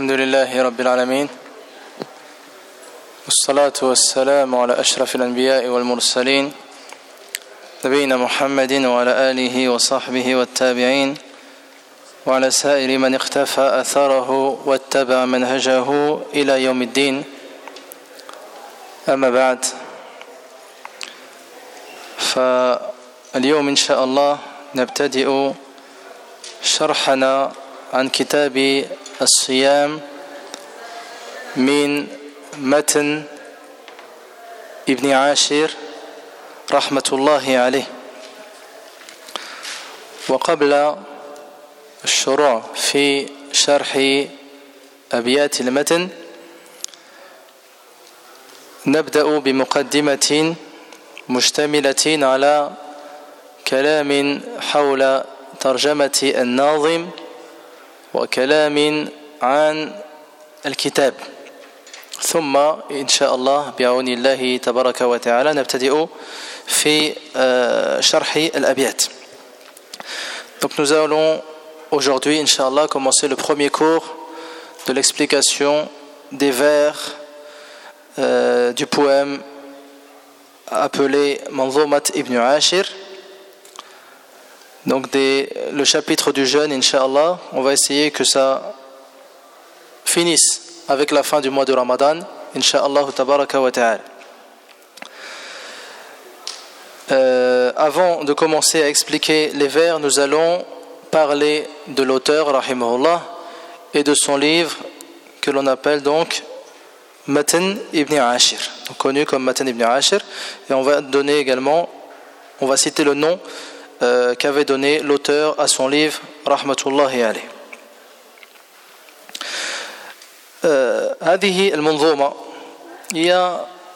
الحمد لله رب العالمين والصلاة والسلام على أشرف الأنبياء والمرسلين نبينا محمد وعلى آله وصحبه والتابعين وعلى سائر من اختفى أثره واتبع منهجه إلى يوم الدين أما بعد فاليوم إن شاء الله نبتدئ شرحنا عن كتاب الصيام من متن ابن عاشر رحمة الله عليه. وقبل الشروع في شرح أبيات المتن نبدأ بمقدمة مشتملة على كلام حول ترجمة الناظم وكلام عن الكتاب، ثم إن شاء الله بعون الله تبارك وتعالى نبتدئ في شرح الأبيات. Donc nous allons aujourd'hui, Inch'Allah, commencer le premier cours de l'explication des vers du poème appelé Manzumat ibn Ashir. Donc le chapitre du jeûne, Inch'Allah, on va essayer que ça finisse avec la fin du mois de Ramadan, Inch'Allah tabaraka wa ta'ala. Avant de commencer à expliquer les vers, nous allons parler de l'auteur, rahimahullah, et de son livre que l'on appelle donc Matan ibn Ashir, donc connu comme Matan ibn Ashir, et on va donner également, on va citer le nom qu'avait donné l'auteur à son livre, rahmatullahi alayh. هذه المنظومة هي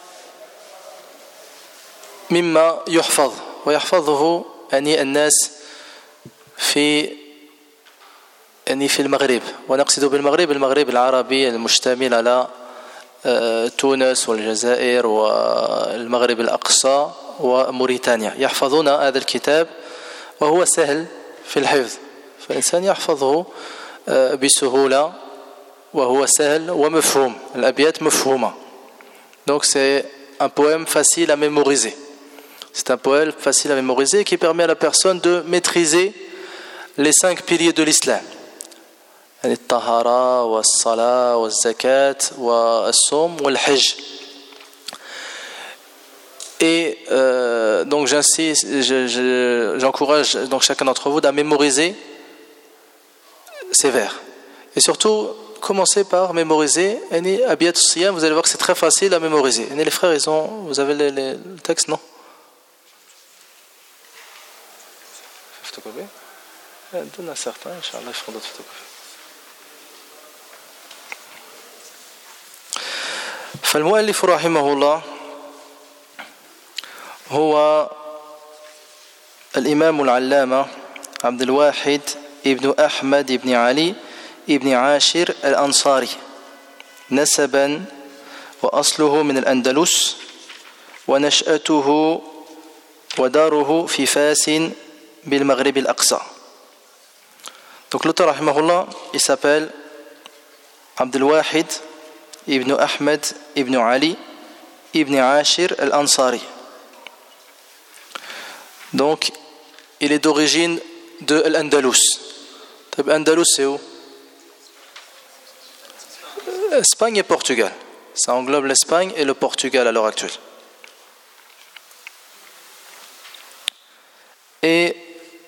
مما يحفظ ويحفظه يعني الناس في المغرب، ونقصد بالمغرب المغرب العربي المشتمل على تونس والجزائر والمغرب الأقصى وموريتانيا، يحفظون هذا الكتاب وهو سهل في الحفظ، فالإنسان يحفظه بسهولة وهو سهل ومفهوم، الأبيات مفهومة. Donc c'est un poème facile à mémoriser. C'est un poème facile à mémoriser qui permet à la personne de maîtriser les 5 piliers de l'islam. الطهارة والصلاة والزكاة والصوم والحج. Et donc j'encourage donc chacun d'entre vous à mémoriser ces vers. Et surtout, commencez par mémoriser Abiyat al-Siyam, vous allez voir que c'est très facile à mémoriser. Les frères, vous avez le texte, non? Photocopie? Donne un certain, Inch'Allah, ils feront d'autres photocopies. فالمؤلف رحمه الله هو الإمام العلامة عبد الواحد ابن أحمد ابن علي ابن عاشر الأنصاري نسبا، وأصله من الأندلس، ونشأته وداره في فاس بالمغرب الأقصى. Donc l'auteur rahimahullah, il s'appelle Abdul Wahid ibn Ahmed ibn Ali ibn Ashir al-Ansari. Donc il est d'origine de l'Andalus. L'Andalus c'est où? Espagne et Portugal. Ça englobe l'Espagne et le Portugal à l'heure actuelle. Et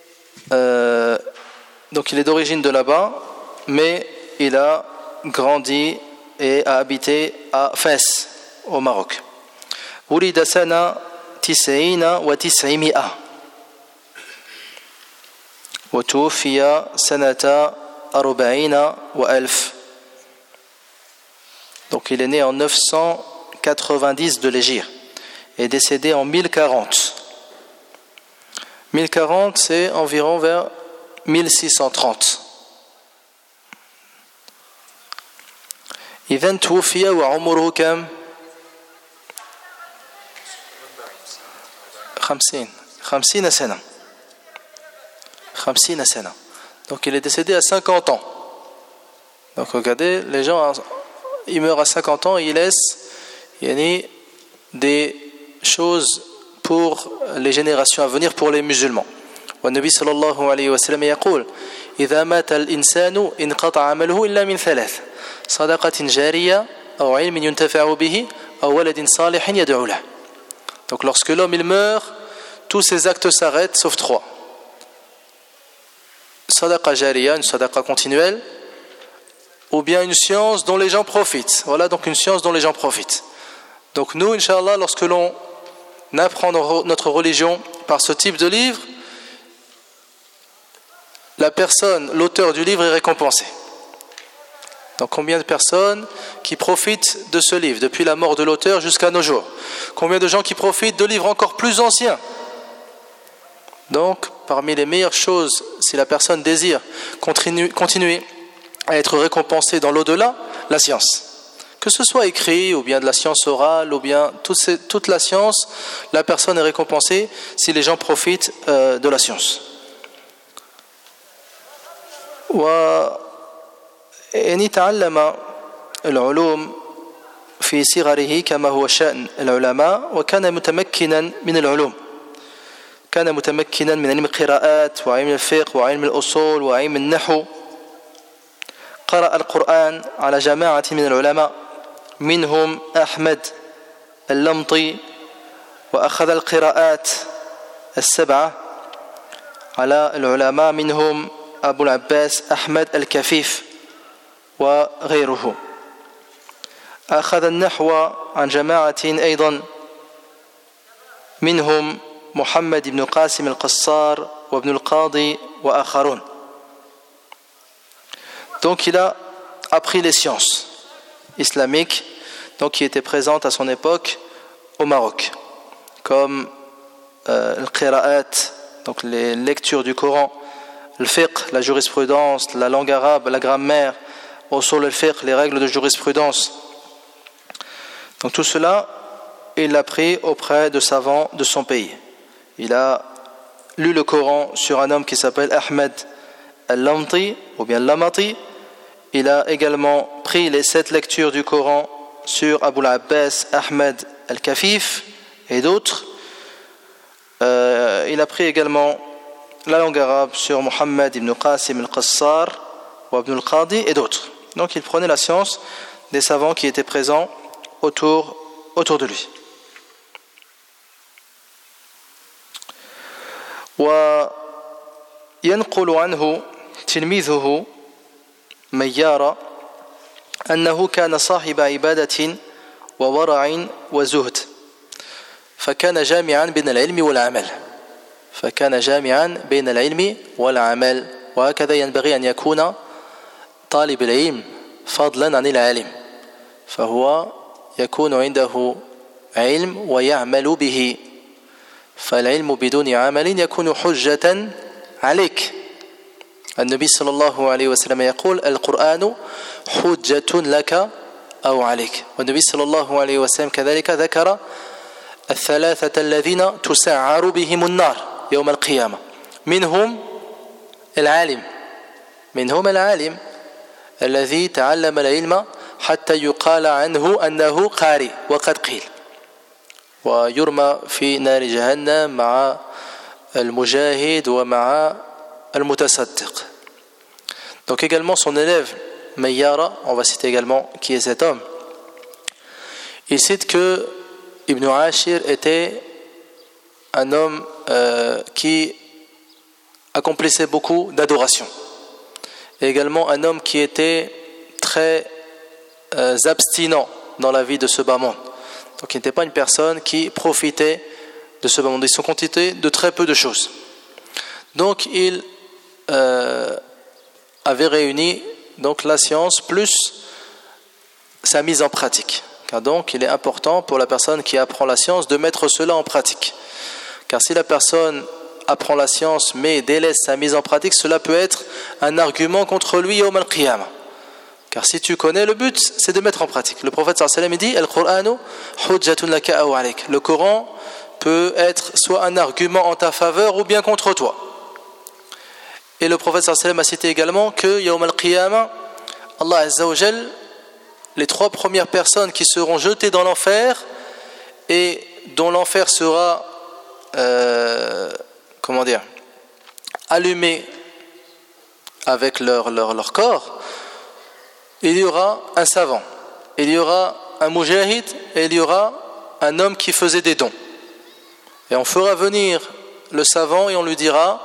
donc il est d'origine de là-bas, mais il a grandi et a habité à Fès, au Maroc. ولد سنة 90 وتوفي سنة 40 وألف. Donc il est né en 990 de l'Hégire et décédé en 1040. 1040 c'est environ vers 1630. إذن توفي وعمره كم؟ 50 سنة. 50 سنة. Donc il est décédé à 50 ans. Donc regardez, les gens, ils meurent à 50 ans et ils laissent des choses pour les générations à venir, pour les musulmans. والنبي صلى الله عليه وسلم يقول إذا مات الإنسان انقطع عمله إلا من ثلاث صدقة جارية أو علم ينتفع به أو ولد صالح يدعو له. Donc lorsque l'homme il meurt, tous ses actes s'arrêtent sauf trois. Sadaqa jariya, une sadaqa continuelle, ou bien une science dont les gens profitent. Voilà, donc une science dont les gens profitent. Donc nous, Inch'Allah, lorsque l'on apprend notre religion par ce type de livre, la personne, l'auteur du livre est récompensé. Donc combien de personnes qui profitent de ce livre depuis la mort de l'auteur jusqu'à nos jours? Combien de gens qui profitent de livres encore plus anciens? Donc parmi les meilleures choses, si la personne désire continuer à être récompensée dans l'au-delà, la science. Que ce soit écrit ou bien de la science orale ou bien toute la science, la personne est récompensée si les gens profitent de la science. وإن تعلم العلوم في صغره كما هو شأن العلماء وكان متمكنا من العلوم كان متمكنا من علم القراءات وعلم الفقه وعلم الأصول وعلم النحو قرأ القرآن على جماعة من العلماء منهم أحمد اللمطي وأخذ القراءات السبعة على العلماء منهم أبو العباس أحمد الكفيف وغيره أخذ النحو عن جماعة أيضا منهم محمد بن قاسم القصار وابن القاضي وآخرون. Donc il a appris les sciences islamiques donc qui étaient présentes à son époque au Maroc, comme le qira'at, donc les lectures du Coran, le fiqh, la jurisprudence, la langue arabe, la grammaire, usul al-fiqh, les règles de jurisprudence. Donc tout cela, il l'a appris auprès de savants de son pays. Il a lu le Coran sur un homme qui s'appelle Ahmed al-Lamti ou bien Lamati. Il a également pris les 7 lectures du Coran sur Abu al-Abbas Ahmed al-Kafif et d'autres. Il a pris également la langue arabe sur Muhammad ibn Qasim al-Qassar ou Ibn al-Qadi et d'autres. Donc il prenait la science des savants qui étaient présents autour de lui. وينقل عنه تلميذه ميار أنه كان صاحب عبادة وورع وزهد فكان جامعا بين العلم والعمل وهكذا ينبغي أن يكون طالب العلم فضلا عن العالم فهو يكون عنده علم ويعمل به فالعلم بدون عمل يكون حجة عليك. النبي صلى الله عليه وسلم يقول القرآن حجة لك أو عليك. والنبي صلى الله عليه وسلم كذلك ذكر الثلاثة الذين تسعر بهم النار يوم القيامة منهم العالم الذي تعلم العلم حتى يقال عنه أنه قارئ وقد قيل ويرمى في نار جهنم مع المجاهد ومع المتصدق. Donc également son élève Mayyara, on va citer également qui est cet homme. Il cite que Ibn Ashir était un homme qui accomplissait beaucoup d'adoration. Et également un homme qui était très abstinent dans la vie de ce bas monde. Donc il n'était pas une personne qui profitait de ce bas monde. Ils sont quantité de très peu de choses. Donc il avait réuni donc la science plus sa mise en pratique. Car donc il est important pour la personne qui apprend la science de mettre cela en pratique. Car si la personne apprend la science mais délaisse sa mise en pratique, cela peut être un argument contre lui yawm al-qiyamah. Car si tu connais, le but c'est de mettre en pratique. Le prophète sallallahu alayhi wa sallam dit Al-Qur'anu hujjatun laka aw alayk. Le Coran peut être soit un argument en ta faveur ou bien contre toi. Et le prophète sallallahu alayhi wa sallam a cité également que yawm al-qiyamah Allah Azza wa Jal, les 3 premières personnes qui seront jetées dans l'enfer et dont l'enfer sera allumé avec leur corps, il y aura un savant, il y aura un mujahid et il y aura un homme qui faisait des dons. Et on fera venir le savant et on lui dira,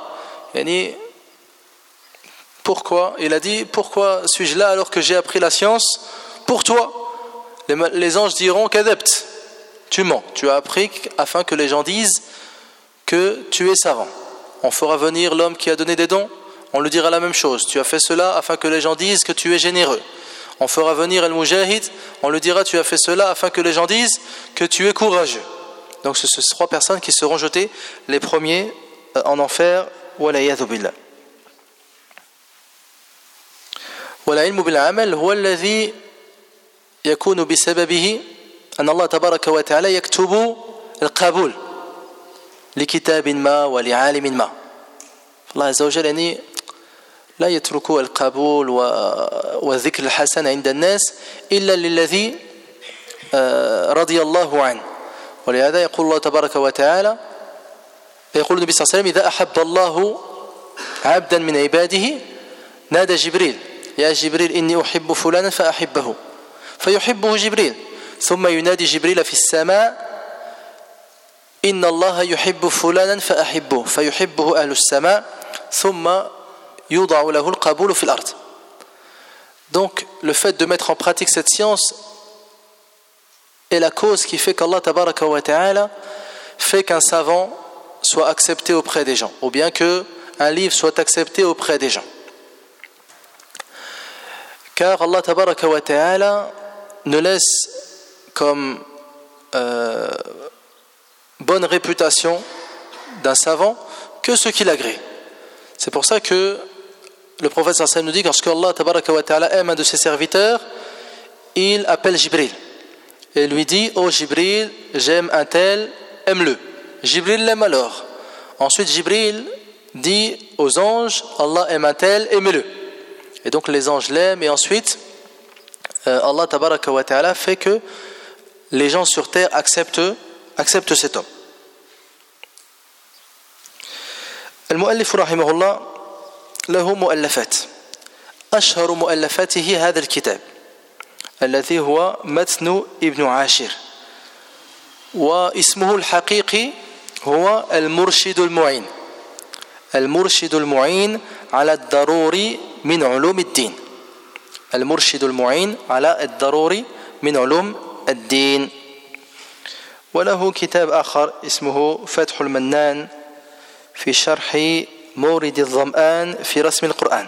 pourquoi? Il a dit, pourquoi suis-je là alors que j'ai appris la science pour toi? Les anges diront, kadabt, tu mens, tu as appris afin que les gens disent que tu es savant. On fera venir l'homme qui a donné des dons, on lui dira la même chose, tu as fait cela afin que les gens disent que tu es généreux. On fera venir el mujahid, on lui dira tu as fait cela afin que les gens disent que tu es courageux. Donc ce sont 3 personnes qui seront jetées les premiers en enfer. Wala'iyadhu billah. والعلم بالعمل هو الذي يكون بسببه أن الله تبارك وتعالى يكتب القبول لكتاب ما ولعالم ما. الله عز وجل يعني لا يترك القبول والذكر الحسن عند الناس إلا للذي رضي الله عنه. ولهذا يقول الله تبارك وتعالى، يقول النبي صلى الله عليه وسلم إذا أحب الله عبدا من عباده نادى جبريل يا جبريل إني أحب فلانا فأحبه فيحبه جبريل ثم ينادي جبريل في السماء إن الله يحب فلانا فأحبه فيحبه أهل السماء ثم يوضع له القبول في الأرض. Donc le fait de mettre en pratique cette science est la cause qui fait qu'Allah tabaraka wa ta'ala fait qu'un savant soit accepté auprès des gens, ou bien qu'un livre soit accepté auprès des gens. Car Allah tabaraka wa ta'ala ne laisse comme bonne réputation d'un savant que ce qu'il agrée. C'est pour ça que le prophète sallallahu alayhi wa sallam nous dit que lorsque Allah tabaraka wa ta'ala aime un de ses serviteurs, il appelle Jibril et lui dit « Oh Jibril, j'aime un tel, aime-le ». Jibril l'aime alors. Ensuite Jibril dit aux anges « Allah aime un tel, aimez-le ». Et donc les anges l'aiment et ensuite Allah tabaraka wa ta'ala fait que les gens sur terre acceptent cet homme. المؤلف رحمه الله له مؤلفات أشهر مؤلفاته هذا الكتاب الذي هو متن ابن عاشر واسمه الحقيقي هو المرشد المعين المرشد المعين على الضروري من علوم الدين المرشد المعين على الضروري من علوم الدين وله كتاب آخر اسمه فتح المنان في شرح مورد الظمآن في رسم القرآن.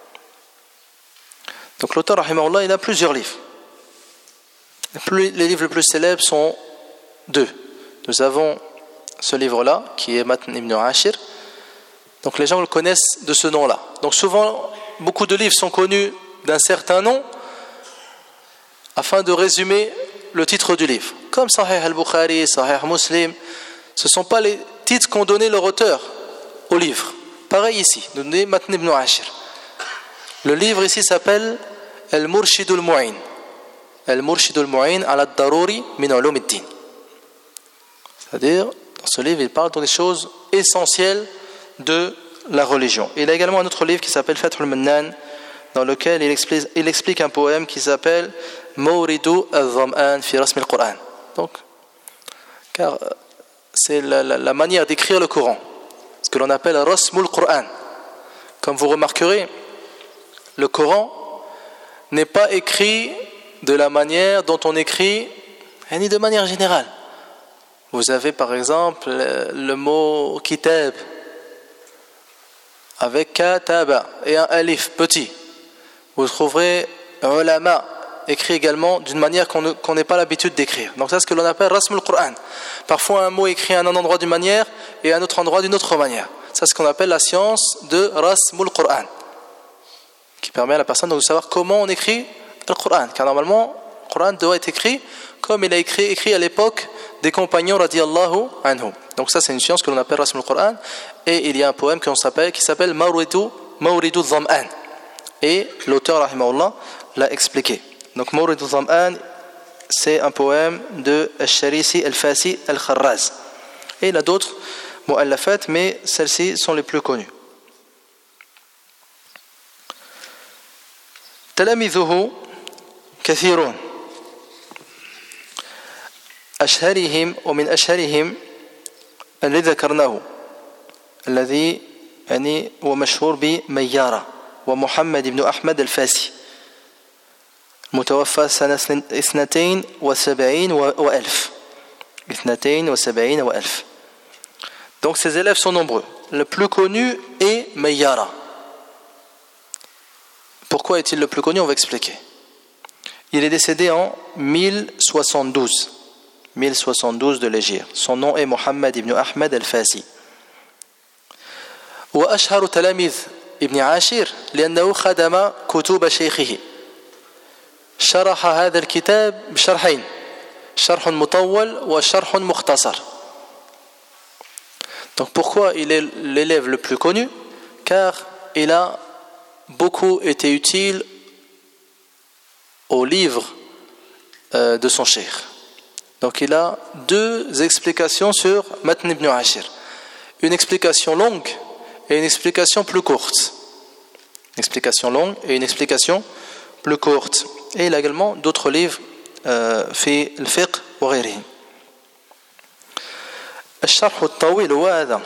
Donc l'auteur rahimahullah il a plusieurs livres. Les livres les plus célèbres sont 2. Nous avons ce livre-là qui est Matn ibn Ashir. Donc les gens le connaissent de ce nom-là. Donc souvent beaucoup de livres sont connus d'un certain nom afin de résumer le titre du livre. Comme Sahih al-Bukhari, Sahih Muslim, ce ne sont pas les titres qu'ont donné leur auteur au livre. Pareil ici, nous donnons Matn ibn Ashir. Le livre ici s'appelle Al-Murshid al-Mu'in. Al-Murshid al-Mu'in ala ad-daruri min ulum ad-din. C'est-à-dire, dans ce livre, il parle des choses essentielles de la religion. Il a également un autre livre qui s'appelle Fath al-Mannan, dans lequel il explique un poème qui s'appelle Mawridu al-Dham'an fi Rasm al-Qur'an. Donc, car c'est la manière d'écrire le Coran, ce que l'on appelle Rasm al-Qur'an. Comme vous remarquerez, le Coran n'est pas écrit de la manière dont on écrit, ni de manière générale. Vous avez par exemple le mot kitab avec kataba et un alif petit. Vous trouverez ulama écrit également d'une manière qu'on n'ait pas l'habitude d'écrire. Donc ça c'est ce que l'on appelle rasm al-Qur'an. Parfois un mot est écrit à un endroit d'une manière et à un autre endroit d'une autre manière. Ça c'est ce qu'on appelle la science de rasm al-Qur'an, qui permet à la personne de savoir comment on écrit le Qur'an. Car normalement, le Qur'an doit être écrit comme il a écrit à l'époque des compagnons radiyallahu anhum. Donc ça c'est une science que l'on appelle rasm al-Qur'an. Et il y a un poème qui s'appelle Mawridu al-Dham'an. Et l'auteur rahimahullah l'a expliqué. Donc Mawrid al-Dham'an, c'est un poème de Al-Sharisi al-Fasi al-Kharraz. Et il y a d'autres mu'allafat, mais celles-ci sont les plus connues. تلاميذه كثيرون أشهرهم ومن أشهرهم الذي ذكرناه الذي يعني هو مشهور بميارة ومحمد بن أحمد الفاسي متوفى سنة 72 وألف. Donc ses élèves sont nombreux. Le plus connu est Meyyara. Pourquoi est-il le plus connu? On va expliquer. Il est décédé en 1072 de l'Hégire. Son nom est Mohammed ibn Ahmed al-Fasi. وأشهر تلاميذ ابن عاشر لأنه خدم كتب شيخه. شرح هذا الكتاب بشرحين، شرح مطول وشرح مختصر. Donc pourquoi il est l'élève le plus connu? Car il a beaucoup été utile au livre de son cheikh. Donc il a deux explications sur Matn ibn Ashir. Une explication longue et une explication plus courte. Une explication longue et une explication plus courte. Et il a également d'autres livres في الفقه وغيره. الشرح الطويل هو هذا،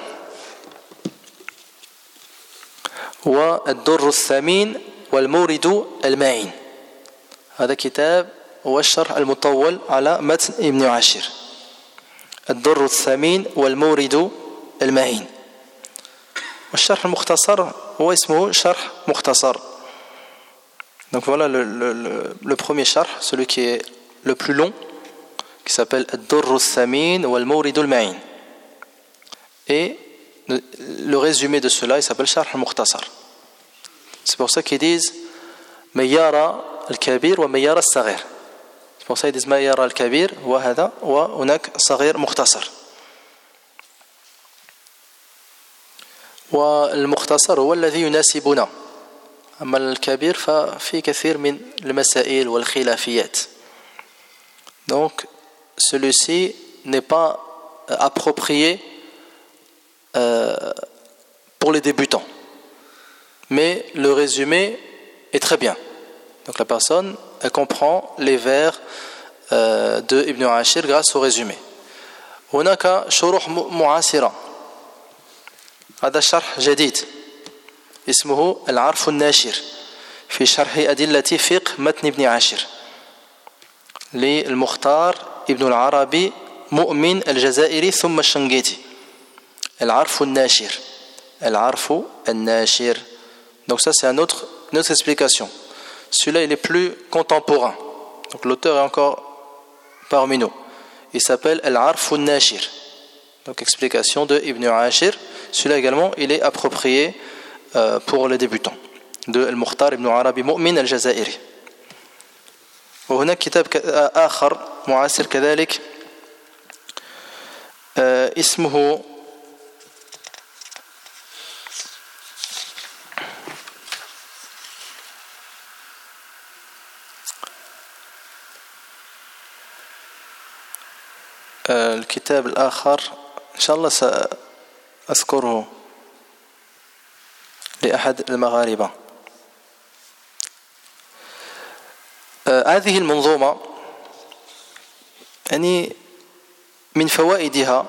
هو الدر الثمين والمورد المعين. هذا كتاب هو الشرح المطول على متن ابن عاشر. الدر الثمين والمورد المعين. والشرح المختصر هو اسمه شرح مختصر. Donc voilà le premier sharh, celui qui est le plus long, qui s'appelle Ad-Durr al-Thamin wal-Mawrid al-Ma'in. Et le résumé de cela, il s'appelle Sharh al-Mukhtasar. C'est pour ça qu'ils disent Mayyara al-Kabir wa Mayyara al-Saghir. C'est pour ça qu'ils disent Mayyara al-Kabir wa hada wa hunak Saghir Mukhtasar. والمختصر هو الذي يناسبنا. أما الكبير ففي كثير من المسائل والخلافيات. Donc celui-ci n'est pas approprié pour les débutants, mais le résumé est très bien. Donc la personne, elle comprend les vers de Ibn Ashir grâce au résumé. هناك شروح معاصرة. هذا شرح جديد اسمه العرف الناشر في شرح أدلة فقه متن ابن عاشر للمختار ابن العربي مؤمن الجزائري ثم الشنقيطي. العرف الناشر. العرف الناشر. Donc ça c'est une autre explication. Celui-là il est plus contemporain. Donc l'auteur est encore parmi nous. Il s'appelle العرف الناشر. Donc explication de Ibn Ashir. Celui-là également il est approprié pour les débutants de المختار ابن عربي مؤمن الجزائري. وهناك كتاب آخر معاصر كذلك اسمه الكتاب الآخر إن شاء الله سأذكره لأحد المغاربة. هذه المنظومة يعني من فوائدها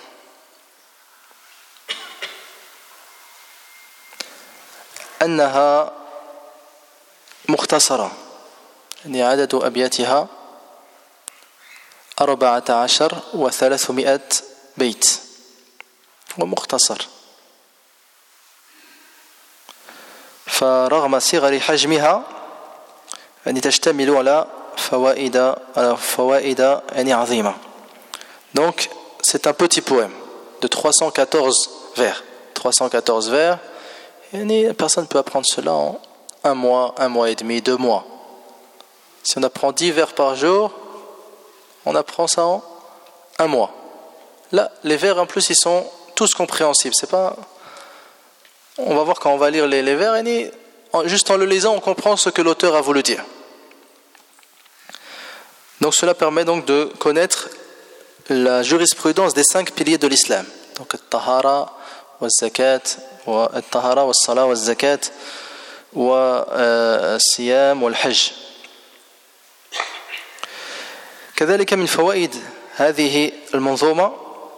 أنها مختصرة، يعني عدد أبياتها 14 و300 بيت ومختصر. فرغم صغر حجمها يعني تشتمل على فوائد يعني عظيمة. Donc c'est un petit poème de 314 vers. 314 vers. يعني personne peut apprendre cela en un mois et demi, 2 mois. Si on apprend 10 vers par jour, on apprend ça en 1 mois. Là, les vers en plus ils sont tous compréhensibles. C'est pas. On va voir quand on va lire les vers, et juste en le lisant, on comprend ce que l'auteur a voulu dire. Donc cela permet donc de connaître la jurisprudence des 5 piliers de l'islam. Donc al-tahara wal-zakat, al-tahara wal-salat wal-zakat, wal-siyam wal-hajj. كذلك من فوائد هذه المنظومة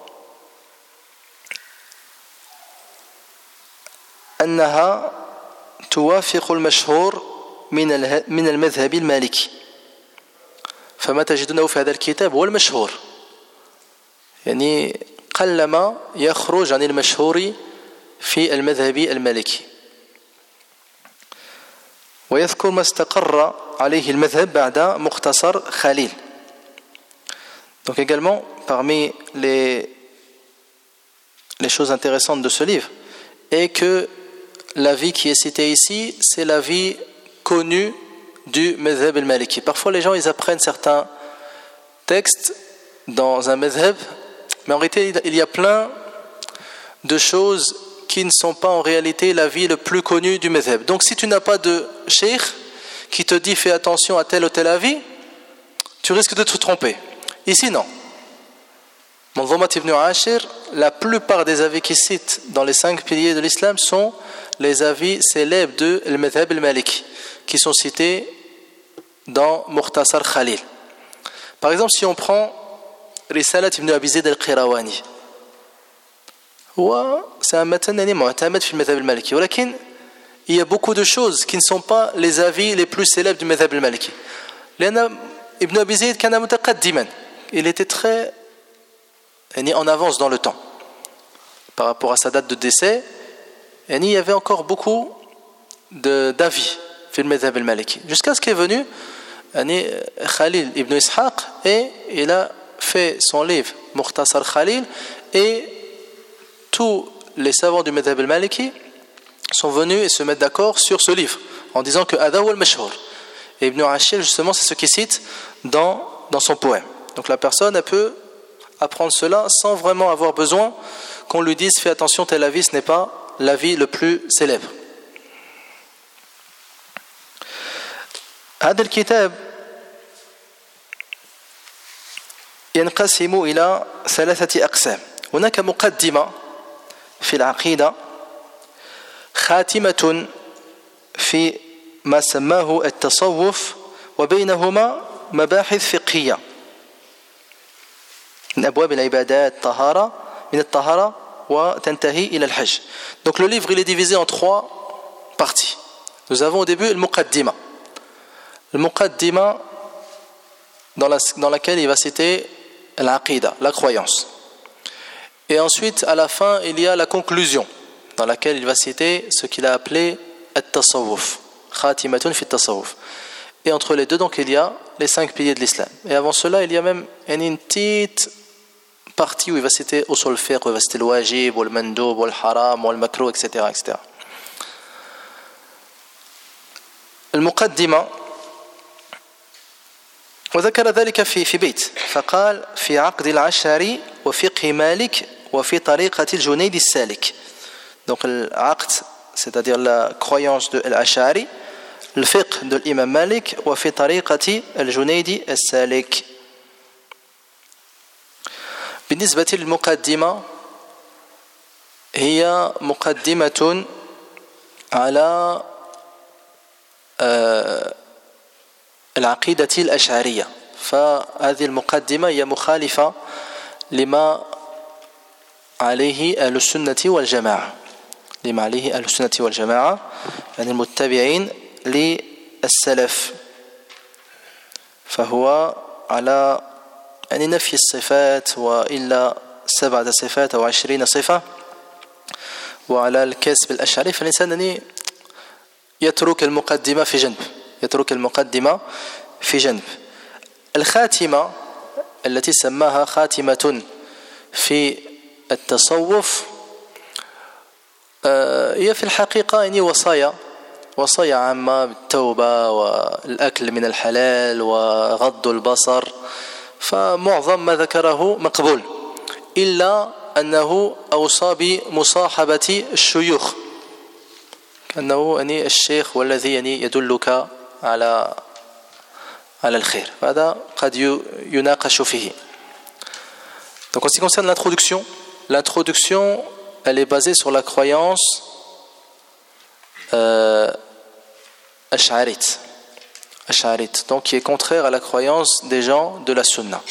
أنها توافق المشهور من المذهب المالكي. فما تجدونه في هذا الكتاب هو المشهور، يعني قلما يخرج عن المشهور في المذهب المالكي، ويذكر ما استقر عليه المذهب بعد مختصر خليل. Donc également, parmi les choses intéressantes de ce livre est que l'avis qui est cité ici, c'est l'avis connu du madhhab al-maliki. Parfois les gens ils apprennent certains textes dans un madhhab, mais en réalité il y a plein de choses qui ne sont pas en réalité l'avis le plus connu du madhhab. Donc si tu n'as pas de cheikh qui te dit fais attention à tel ou tel avis, tu risques de te tromper. Ici non. Manzumat ibn Ashir, la plupart des avis qu'il cite dans les 5 piliers de l'islam sont les avis célèbres de al-madhhab al-maliki qui sont cités dans Mukhtasar Khalil. Par exemple, si on prend Risalat ibn Abi Zayd al-Qirawani, c'est un matan mu'tamad fi al-madhhab al-maliki, mais il y a beaucoup de choses qui ne sont pas les avis les plus célèbres du madhhab al-maliki. Ibn Abi Zayd kana mutaqaddiman, il était très en avance dans le temps par rapport à sa date de décès. Il y avait encore beaucoup d'avis في المذهب المالكي jusqu'à ce qu'est venu Khalil ibn Ishaq et il a fait son livre Mukhtasar Khalil, et tous les savants du madhhab al-maliki sont venus et se mettent d'accord sur ce livre en disant que hadha huwa al-mashhur. Et Ibn Ashir justement c'est ce qu'il cite dans son poème. Donc la personne elle peut apprendre cela sans vraiment avoir besoin qu'on lui dise fais attention, tel avis ce n'est pas l'avis le plus célèbre. هذا الكتاب ينقسم إلى 3 أقسام. هناك مقدمة في العقيدة، خاتمة في ما سماه التصوف، وبينهما مباحث فقهية من أبواب العبادات طهارة من الطهارة وتنتهي إلى الحج. Donc le livre il est divisé en 3 parties. Nous avons au début le muqaddima. Le muqaddima dans laquelle il va citer l'aqida, la croyance. Et ensuite à la fin il y a la conclusion dans laquelle il va citer ce qu'il a appelé at-tasawwuf, khatimatun fi at-tasawwuf. Et entre les deux donc il y a les 5 piliers de l'islam. Et avant cela il y a même une petite partie où il va citer usul fiqh, où il va citer le wajib, ou le mandoub, ou le haram, ou le makruh, etc. etc. المقدمة وذكر ذلك في بيت، فقال في عقد العشاري وفقه مالك وفي طريقة الجنيد السالك. Donc العقد c'est-à-dire la croyance de l'Ash'ari, le fiqh de l'imam Malik وفي طريقة الجنيد السالك. بالنسبة للمقدمة هي مقدمة على العقيدة الأشعرية، فهذه المقدمة هي مخالفة لما عليه أهل السنة والجماعة، يعني المتبعين للسلف، فهو على يعني نفي الصفات وإلا 7 صفات أو 20 صفة، وعلى الكسب الأشعري فالإنسان يترك المقدمة في جنب. الخاتمة التي سماها خاتمة في التصوف هي في الحقيقة يعني وصايا عامة بالتوبة والأكل من الحلال وغض البصر، فمعظم ما ذكره مقبول، إلا أنه أوصى بمصاحبة الشيوخ، أنه يعني الشيخ والذي يعني يدلك على الخير. هذا قد يناقش فيه. Donc en ce qui concerne l'introduction, elle est basée sur la croyance ash'arite, donc qui est contraire à la croyance des gens de la sunna,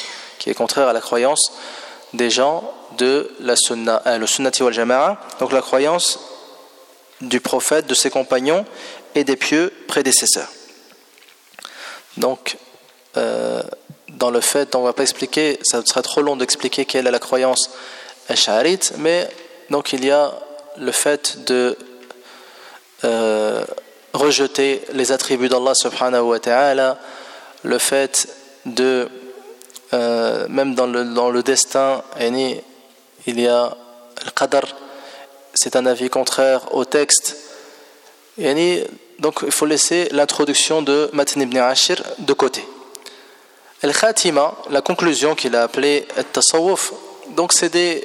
le sunnati wal jama'a, donc la croyance du prophète, de ses compagnons et des pieux prédécesseurs. Donc dans le fait, on ne va pas expliquer, ça serait trop long d'expliquer quelle est la croyance ash'arite, mais donc il y a le fait de rejeter les attributs d'Allah subhanahu wa ta'ala, le fait de même dans le destin, il y a le qadar, c'est un avis contraire au texte. Donc il faut laisser l'introduction de Matn ibn Ashir de côté. Al-Khatima, la conclusion qu'il a appelée At-Tasawwuf, donc c'est des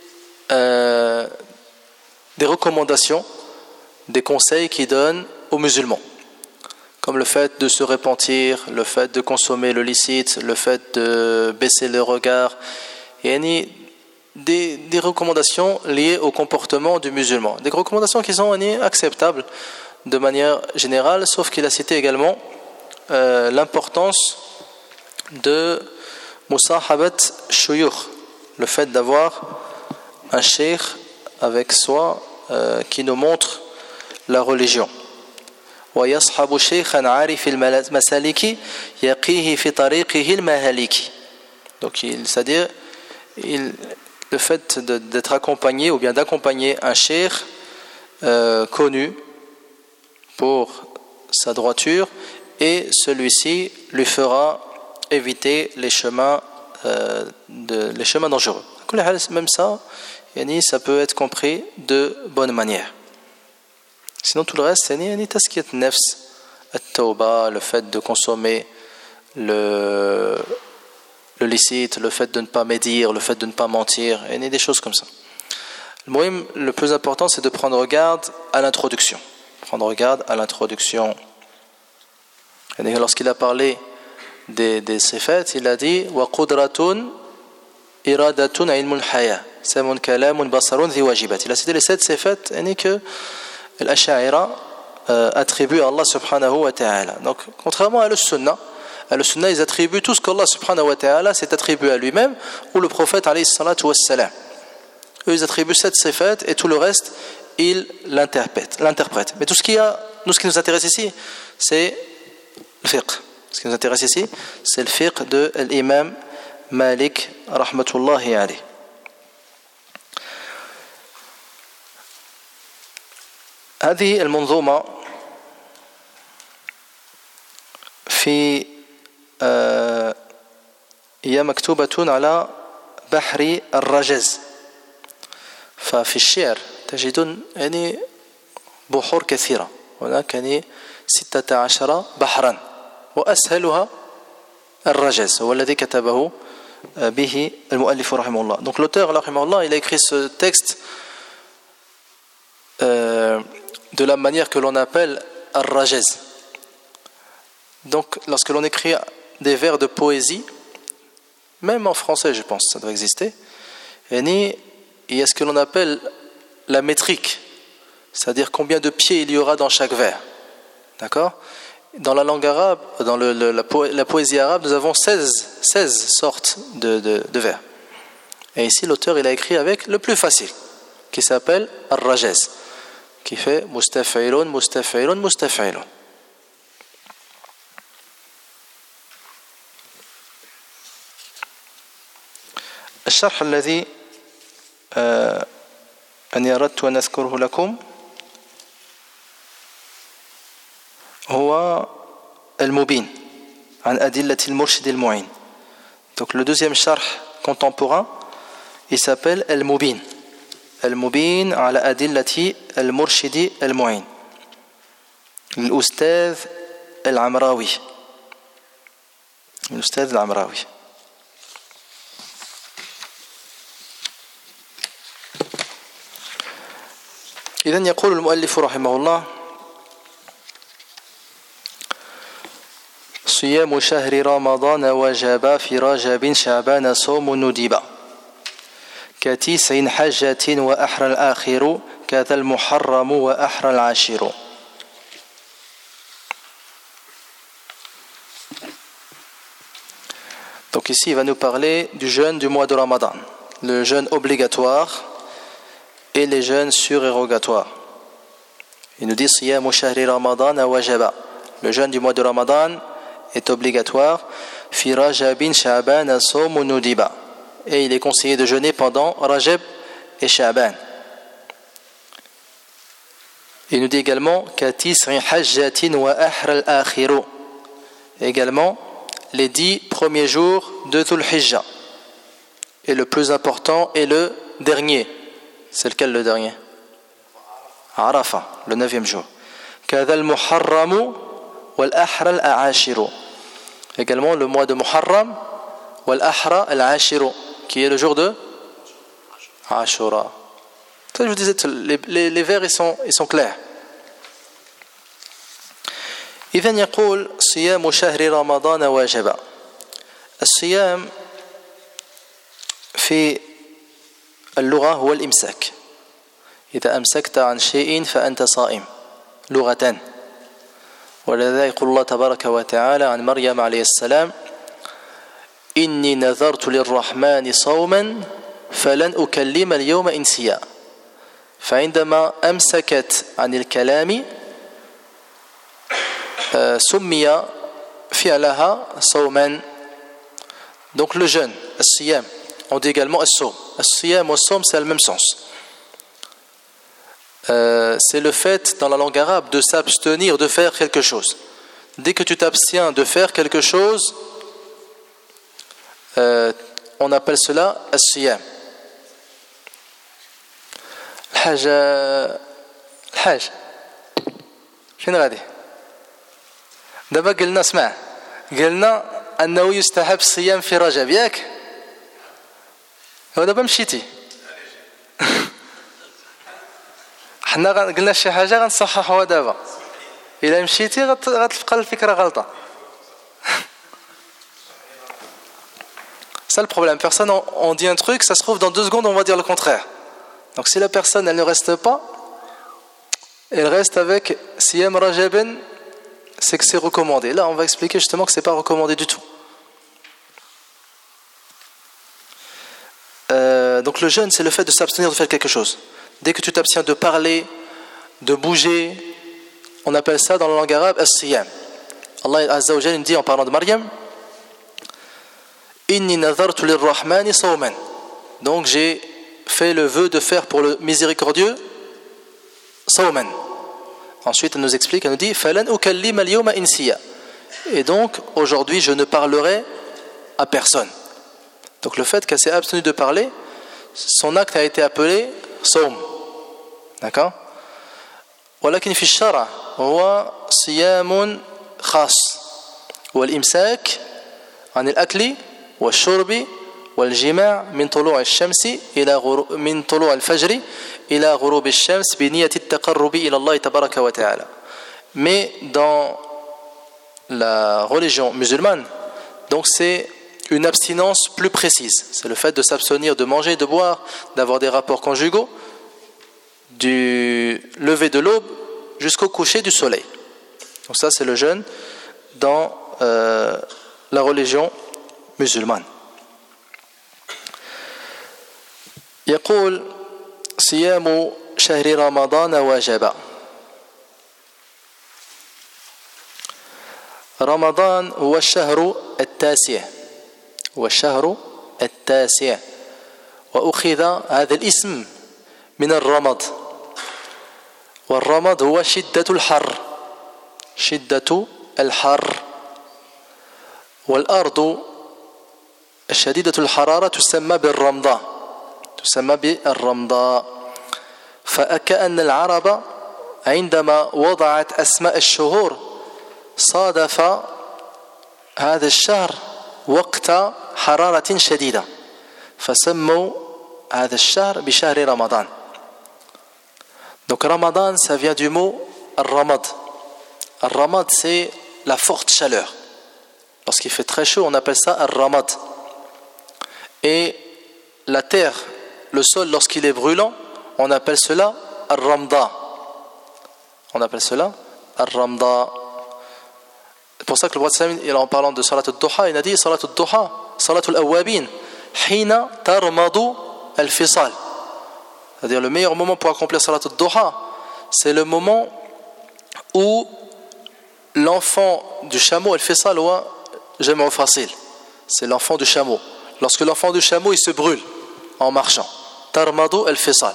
recommandations, des conseils qu'il donne aux musulmans, comme le fait de se repentir, le fait de consommer le licite, le fait de baisser le regard, et des recommandations liées au comportement du musulman, des recommandations qui sont acceptables de manière générale, sauf qu'il a cité également l'importance de musahabat shuyukh, le fait d'avoir un cheikh avec soi qui nous montre la religion. ويصحب شيخا عارف المسالك يقيه في طريقه المهالك. Donc c'est-à-dire le fait d'être accompagné ou bien d'accompagner un cheikh connu pour sa droiture, et celui-ci lui fera éviter les chemins dangereux. Même ça, ça peut être compris de bonne manière. Sinon tout le reste, c'est taskiyat nafs, at-tawba, le fait de consommer le licite, le fait de ne pas médire, le fait de ne pas mentir, et des choses comme ça. Le plus important, c'est de prendre garde à l'introduction. Lorsqu'il a parlé des sifat, il a dit wa qudratun iradatun ilmun haya samun kalamun basarun dhi wajibat. Il a cité les 7 sifat que l'Ash'aira attribue à Allah subhanahu wa ta'ala. Donc contrairement à al-Sunnah, ils attribuent tout ce qu'Allah subhanahu wa ta'ala s'est attribué à lui-même, ou le prophète alayhi salatu wassalam. Eux ils attribuent 7 sifat et tout le reste ils l'interprètent. Mais tout ce qui nous intéresse ici, c'est le fiqh. Ce qui nous intéresse ici, c'est le fiqh de l'imam Malik rahmatullahi alayhi. هذه المنظومة هي مكتوبة على بحر الرجز. ففي الشعر تجدون بحور كثيرة، هناك 16 بحرا، وأسهلها الرجز هو الذي كتبه به المؤلف رحمه الله. Donc l'auteur رحمه الله, il a écrit ce texte de la manière que l'on appelle ar-rajaz. Donc lorsque l'on écrit des vers de poésie, même en français je pense ça doit exister, il y a ce que l'on appelle la métrique, c'est-à-dire combien de pieds il y aura dans chaque vers. D'accord? Dans la langue arabe, dans la poésie arabe, nous avons 16 sortes de vers. Et ici l'auteur il a écrit avec le plus facile, qui s'appelle ar-rajaz, qui fait mustaf'ilun, mustaf'ilun, mustaf'ilun. الشرح الذي أني أردت أن أذكره لكم هو المبين عن أدلة المرشد المعين. Donc le deuxième sharh contemporain, il s'appelle المبين. المبين على أدلة المرشد المعين الأستاذ العمراوي. إذن يقول المؤلف رحمه الله: صيام شهر رمضان وجب في رجب شعبان صوم ندب كتسع حجة وأحرى الآخر كذا المحرم وأحرى العاشر. Donc ici, il va nous parler du jeûne du mois de Ramadan, le jeûne obligatoire et les jeûnes surérogatoires. Il nous dit Siyamu shahri Ramadan wajaba. Le jeûne du mois de Ramadan est obligatoire. Fi Rajabin Sha'ban sawmu nudiba. Et il est conseillé de jeûner pendant Rajab et Sha'ban. Il nous dit également Katis'i hajjatin wa ahra al-akhiru. Également les 10 premiers jours de Dhul Hijjah. Et le plus important est le dernier. C'est lequel le dernier? Arafah, le 9e jour. Kadha al-Muharram wal-Ahra al-Ashiru. Également le mois de Muharram wal-Ahra al-Ashiru, qui est le jour de Ashura. Je vous disais, les vers ils sont clairs. إذن يقول صيام شهر رمضان واجب. الصيام في اللغة هو الإمساك. إذا أمسكت عن شيء فأنت صائم لغة. ولذا يقول الله تبارك وتعالى عن مريم عليه السلام إني نذرت للرحمن صوما فلن أكلم اليوم إنسيا. فعندما أمسكت عن الكلام سمي فعلها صوما. Donc le jeûne, الصيام, on dit également الصوم. الصيام والصوم c'est le même sens. C'est le fait dans la langue arabe de s'abstenir de faire quelque chose. Dès que tu t'abstiens de faire quelque chose, on appelle cela الصيام. الحاج فين غادي؟ دابا قلنا اسمع، قلنا أنه يستحب الصيام في رجب ياك؟ ودابا مشيتي. حنا قلنا شي حاجة غنصححوها دابا. إلا مشيتي غتلقى الفكرة غلطة. C'est le problème. Personne, on dit un truc, ça se trouve dans 2 secondes, on va dire le contraire. Donc si la personne, elle ne reste pas, elle reste avec Siyam Rajabin, c'est que c'est recommandé. Là, on va expliquer justement que c'est pas recommandé du tout. Donc le jeûne, c'est le fait de s'abstenir de faire quelque chose. Dès que tu t'abstiens de parler, de bouger, on appelle ça dans la langue arabe as-siyam. Allah Azza wa Jalla dit en parlant de Maryam, Inni nadhartu lirrahmani sawman. Donc j'ai fait le vœu de faire pour le miséricordieux sawman. Ensuite elle nous explique, elle nous dit falan ukallima al-yawma insiya. Et donc aujourd'hui je ne parlerai à personne. Donc le fait qu'elle s'est abstenue de parler, son acte a été appelé sawm. D'accord? ولكن في الشرع هو صيام خاص والإمساك عن الأكل والشرب والجماع من طلوع الشمس من طلوع الفجر إلى غروب الشمس بنية التقرب إلى الله تبارك وتعالى. Mais dans la religion musulmane, donc c'est une abstinence plus précise. C'est le fait de s'abstenir de manger, de boire, d'avoir des rapports conjugaux du lever de l'aube jusqu'au coucher du soleil. Donc ça c'est le jeûne dans la religion musulmane. يقول صيام شهر رمضان واجب. رمضان هو الشهر التاسع وأخذ هذا الاسم من الرمض، والرمض هو شدة الحر والأرض الشديدة الحرارة تسمى بالرمضاء. فكأن العرب عندما وضعت أسماء الشهور صادف هذا الشهر وقت حرارة شديدة فسموا هذا الشهر بشهر رمضان. Donc Ramadan, ça vient du mot Ramad. Ramad, c'est la forte chaleur. Lorsqu'il fait très chaud, on appelle ça ar-ramad. Et la terre, le sol, lorsqu'il est brûlant, on appelle cela ar-ramda. On appelle cela ar-ramda. C'est pour ça que le prophète en parlant de salat al-duha, il a dit salat al-duha, salat al-awwabin, hina tarmadu al-fisal. C'est-à-dire le meilleur moment pour accomplir salat al-duha, c'est le moment où l'enfant du chameau, al-fisal wa jam'u fasil, c'est l'enfant du chameau. Lorsque l'enfant du chameau il se brûle en marchant, tarmadu al-fisal.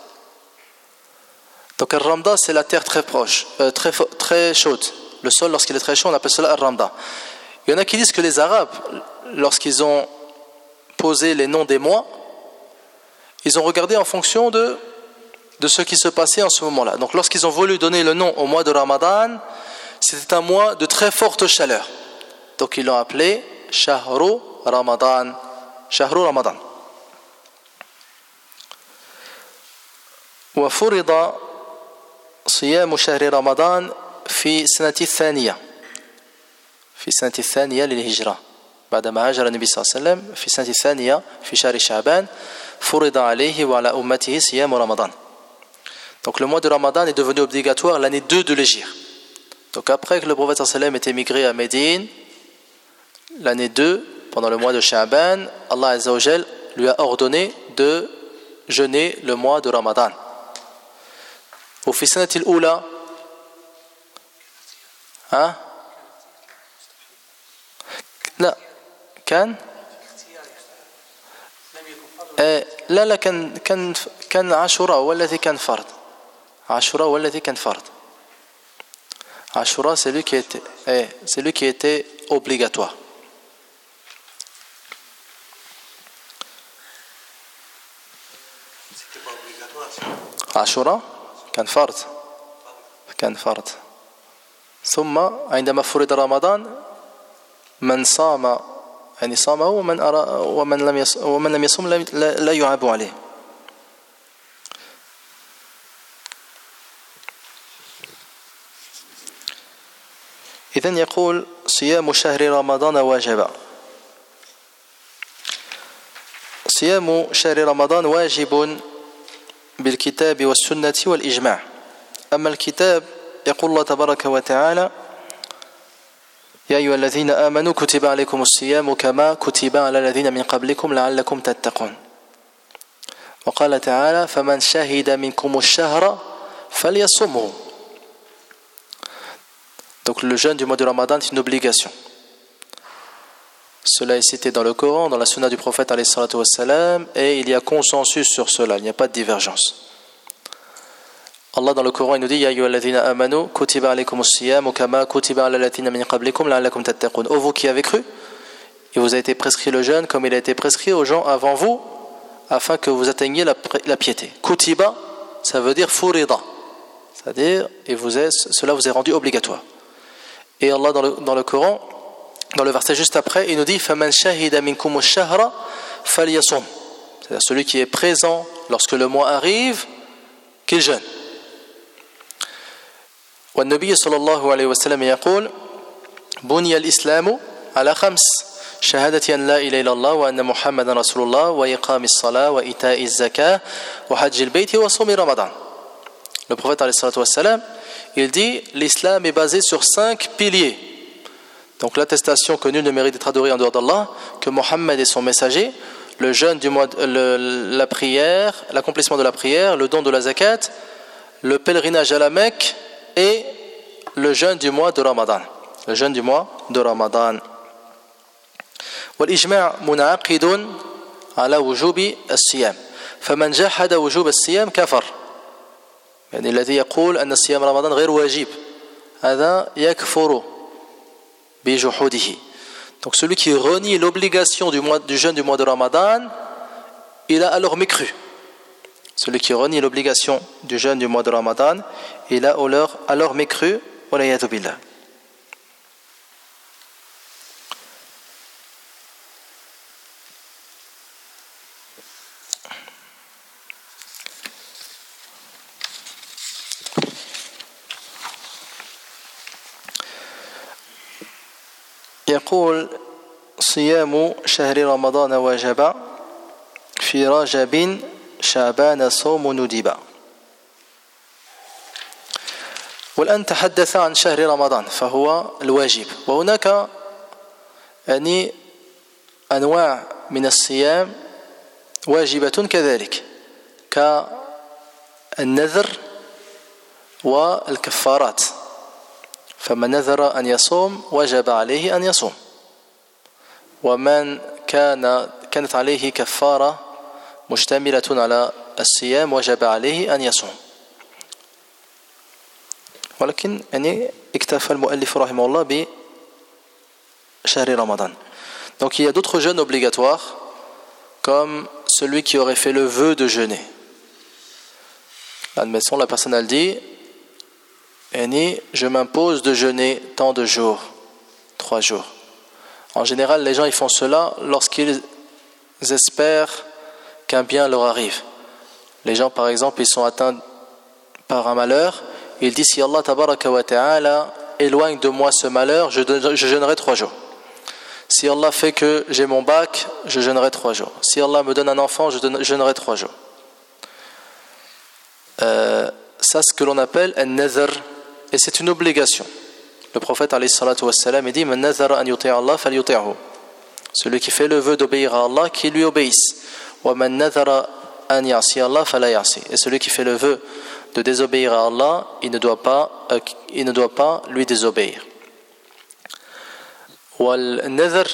Donc al-ramda c'est la terre très proche, très chaude. Le sol lorsqu'il est très chaud on appelle cela al-ramda. Il y en a qui disent que les Arabes lorsqu'ils ont posé les noms des mois, ils ont regardé en fonction de ce qui se passait en ce moment-là. Donc lorsqu'ils ont voulu donner le nom au mois de Ramadan, c'était un mois de très forte chaleur. Donc ils l'ont appelé Shahru Ramadan. Shahru Ramadan. وفرض صيام شهر رمضان في سنة الثانية للهجرة بعدما هاجر النبي صلى الله عليه وسلم في السنة الثانية في شهر شعبان فرض عليه وعلى أمته صيام رمضان. Donc le mois de Ramadan est devenu obligatoire l'année 2 de l'Hégire. Donc après que le prophète sallallahu alayhi wa sallam est émigré à Médine, l'année 2, pendant le mois de Sha'ban, Allah Azza wa Jal lui a ordonné de jeûner le mois de Ramadan. وفي السنة الأولى لا كان لا كان عاشوراء والذي كان فرض. عاشوراء والذي كان فرض. عاشوراء c'est lui qui était obligatoire. عاشوراء كان فرض ثم عندما فرض رمضان من صام يعني صامه ومن لم يصم لا يعاب عليه. إذن يقول صيام شهر رمضان واجب. صيام شهر رمضان واجب بالكتاب والسنة والإجماع. أما الكتاب يقول الله تبارك وتعالى يا أيها الذين آمنوا كتب عليكم الصيام كما كتب على الذين من قبلكم لعلكم تتقون. وقال تعالى فمن شهد منكم الشهر فليصمه. Donc le jeûne du mois de Ramadan est une obligation. Cela est cité dans le Coran, dans la sunna du prophète alayhi salatu wassalam, et il y a consensus sur cela, il n'y a pas de divergence. Allah dans le Coran il nous dit Ya ayyuhalladhina amanu kutiba alaykumus siyamu kama kutiba ala alladhina min qablikum la'allakum tattaqun. Ô vous qui avez cru, il vous a été prescrit le jeûne comme il a été prescrit aux gens avant vous, afin que vous atteigniez la piété. Kutiba, ça veut dire furida, c'est-à-dire cela vous est rendu obligatoire. Et Allah dans le Coran, dans le verset juste après, il nous dit faman shahida minkum ash-shahra falyasum. C'est-à-dire celui qui est présent lorsque le mois arrive, qu'il jeûne. والنبي صلى الله عليه وسلم يقول بني الإسلام على 5 شهادة أن لا إله إلا الله وأن محمدا رسول الله وإقام الصلاة وإيتاء الزكاة وحج البيت وصوم رمضان. Le prophète عليه الصلاة والسلام il dit l'islam est basé sur 5 piliers. Donc l'attestation que nul ne mérite d'être adoré en dehors d'Allah, que Mohammed est son messager, le jeûne du mois, la prière, l'accomplissement de la prière, le don de la zakat, le pèlerinage à la Mecque et le jeûne du mois de Ramadan. Le jeûne du mois de Ramadan. والإجماع منعقد على وجوب الصيام فمن جحد وجوب الصيام كفر. يعني الذي يقول أن صيام رمضان غير واجب هذا يكفر بجحوده. Donc celui qui renie l'obligation du jeûne du mois de Ramadan, il a alors mécru. Celui qui renie l'obligation du jeûne du mois de Ramadan, il a alors mécru. Walayadu billah. يقول صيام شهر رمضان وجب في رجب شعبان صوم ندب. والآن تحدث عن شهر رمضان فهو الواجب، وهناك يعني أنواع من الصيام واجبة كذلك كالنذر والكفارات، فمن نذر أن يصوم وجب عليه أن يصوم، ومن كانت عليه كفارة مشتملة على الصيام وجب عليه أن يصوم. ولكن يعني اكتفى المؤلف رحمه الله بشهر رمضان. Donc il y a d'autres jeûnes obligatoires comme celui qui aurait fait le vœu de jeûner. Admettons, la personne elle dit je m'impose de jeûner tant de jours, 3 jours. En général, les gens ils font cela lorsqu'ils espèrent qu'un bien leur arrive. Les gens, par exemple, ils sont atteints par un malheur, ils disent si Allah tabaraka wa ta'ala éloigne de moi ce malheur, je jeûnerai 3 jours. Si Allah fait que j'ai mon bac, je jeûnerai 3 jours. Si Allah me donne un enfant, je jeûnerai 3 jours. Ça, ce que l'on appelle un nazar, et c'est une obligation. Le prophète alayhi salatu wassalam dit man nazara an yuti'a Allah falyuti'hu. Celui qui fait le vœu d'obéir à Allah, qui lui obéisse. Wa man nazara an ya'si Allah fala ya'si. Et celui qui fait le vœu de désobéir à Allah, il ne doit pas lui désobéir. والنذر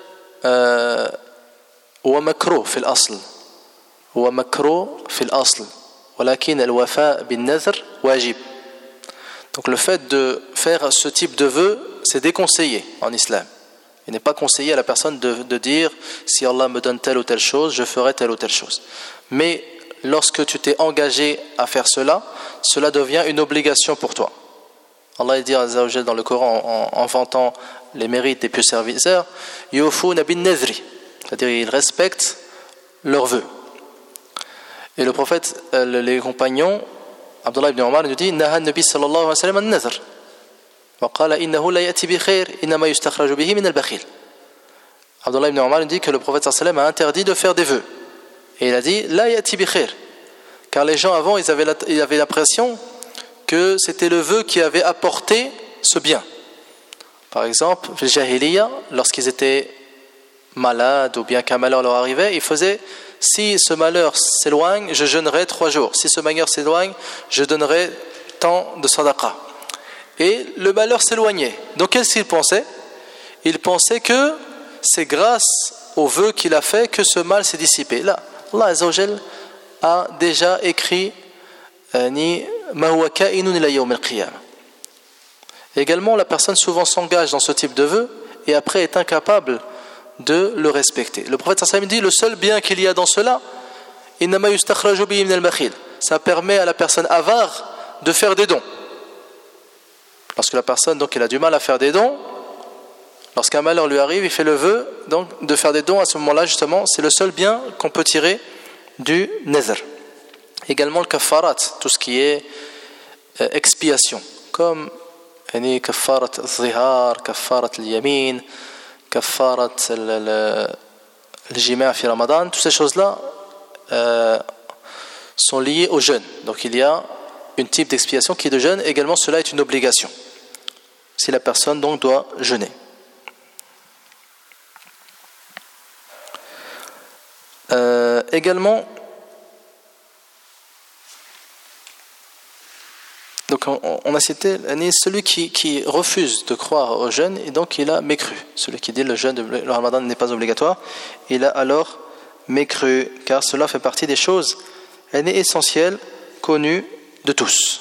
هو مكروه في الأصل، هو مكروه في الأصل، ولكن الوفاء بالنذر واجب. Donc le fait de faire ce type de vœu, c'est déconseillé en islam. Il n'est pas conseillé à la personne de dire si Allah me donne telle ou telle chose, je ferai telle ou telle chose. Mais lorsque tu t'es engagé à faire cela, cela devient une obligation pour toi. Allah dit Azza wa Jal dans le Coran en vantant les mérites des pieux serviteurs, yufuna bin nadhri, c'est-à-dire ils respectent leurs vœux. Et le prophète, les compagnons, Abdullah ibn Omar nous dit naha an-nabi sallallahu alayhi wa sallam an-nadhr wa qala innahu la ya'ti bi khair inma yustakhraju bihi min al-bakhil. Abdullah ibn Omar nous dit que le prophète sallallahu alayhi wa sallam a interdit de faire des vœux. Et il a dit la ya'ti bi khair, car les gens avant ils avaient l'impression que c'était le vœu qui avait apporté ce bien. Par exemple, les Jahiliya, lorsqu'ils étaient malades ou bien qu'un malheur leur arrivait, ils faisaient si ce malheur s'éloigne, je jeûnerai 3 jours. Si ce malheur s'éloigne, je donnerai tant de sadaqa. Et le malheur s'éloignait. Donc qu'est-ce qu'ils pensaient? Ils pensaient que c'est grâce au vœu qu'il a fait que ce mal s'est dissipé. Là, Allah Azza wa Jal a déjà écrit ma huwa ka'inun ila yawm al-qiyamah. Également, la personne souvent s'engage dans ce type de vœu et après est incapable de le respecter. Le prophète sallallahu alayhi wa sallam dit le seul bien qu'il y a dans cela, innama yustakhraju bihi min al-bakhil, ça permet à la personne avare de faire des dons. Lorsque la personne donc il a du mal à faire des dons, lorsqu'un malheur lui arrive, il fait le vœu donc de faire des dons. À ce moment-là, justement, c'est le seul bien qu'on peut tirer du nazr. Également le kafarat, tout ce qui est expiation, comme كفارة الظهار، كفارة اليمين، كفارة الجماع في رمضان. Toutes ces choses-là sont liées au jeûne. Donc il y a un type d'expiation qui est de jeûne. Également, cela est une obligation si la personne donc doit jeûner. Également, donc on a cité celui qui refuse de croire au jeûne et donc il a mécru. Celui qui dit le jeûne le Ramadan n'est pas obligatoire, il a alors mécru, car cela fait partie des choses essentielles connues de tous.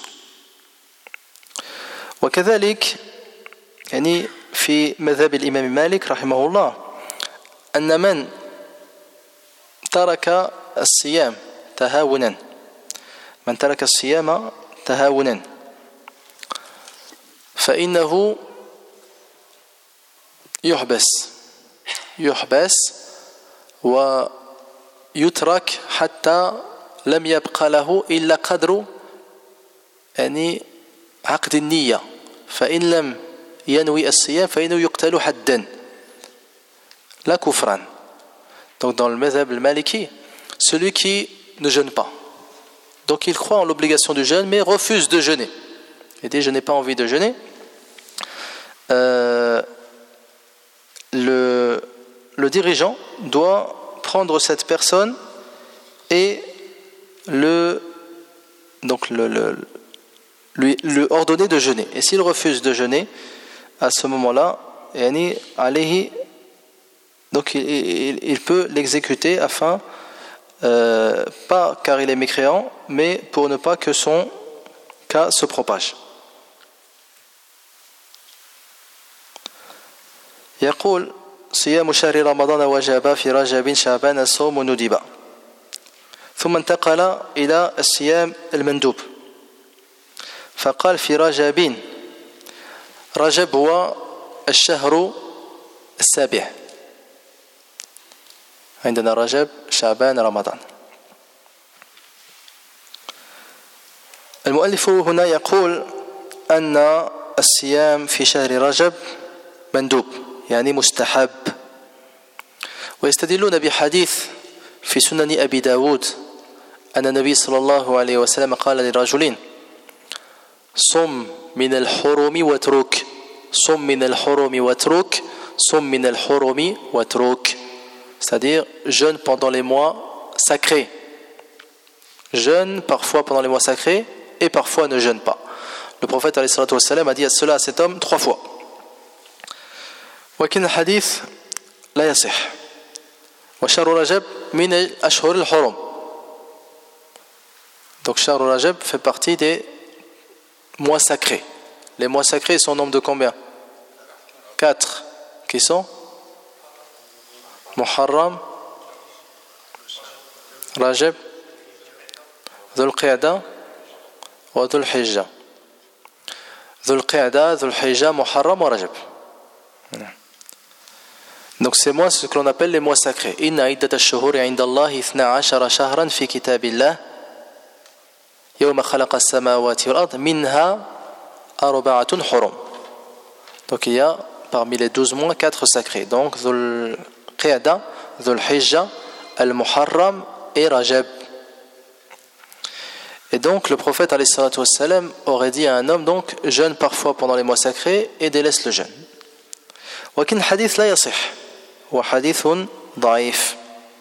وكذلك في مذهب الإمام مالك رحمه الله أن من ترك الصيام تهاونا فإنه يحبس ويترك حتى لم يبقى له إلا قدر عقد النية، فإن لم ينوي الصيام فإنه يقتل حدا. la kufran. Donc dans le madhab al-maliki, celui qui ne jeûne pas. Donc il croit en l'obligation du jeûne, mais refuse de jeûner. Il dit je n'ai pas envie de jeûner. Le dirigeant doit prendre cette personne et lui ordonner de jeûner. Et s'il refuse de jeûner, à ce moment-là, donc il peut l'exécuter afin, pas car il est mécréant, mais pour ne pas que son cas se propage. يقول صيام شهر رمضان وجب في رجب شعبان الصوم ندب ثم انتقل إلى الصيام المندوب فقال في رجب رجب هو الشهر السابع عندنا رجب شعبان رمضان. المؤلف هنا يقول أن الصيام في شهر رجب مندوب يعني مستحب ويستدلون بحديث في سنن أبي داود أن النبي صلى الله عليه وسلم قال لرجلين صم من الحرم واترك صم من الحرم واترك صم من الحرم واترك c'est-à-dire jeûne pendant les mois sacrés, jeûne parfois pendant les mois sacrés et parfois ne jeûne pas. Le prophète alayhi salatu wassalam a dit cela à cet homme 3 fois. ولكن الحديث لا يصح وشهر رجب من أشهر الحرم. Donc شهر رجب fait partie des mois sacrés. Les mois sacrés sont au nombre de combien? 4 qui sont Muharram, Rajab, Dhul Qiyada et Dhul Hijja. Dhul Qiyada, Dhul Hijja, Muharram et Rajab. Donc ces mois, c'est ce que l'on appelle les mois sacrés. Inna iddat ash-shuhuri 'inda Allahi 12 shahran fi kitabillah yawma khalaqa as-samawati wal ard minha arba'atun hurum. Donc il y a parmi les 12 mois 4 sacrés. Donc Dhul Qiyada, Dhul Hijja, Al-Muharram et Rajab. Et donc le prophète alayhi salatu wassalam aurait dit à un homme donc jeûne parfois pendant les mois sacrés et délaisse le jeûne. ولكن الحديث لا يصح هو حديث ضعيف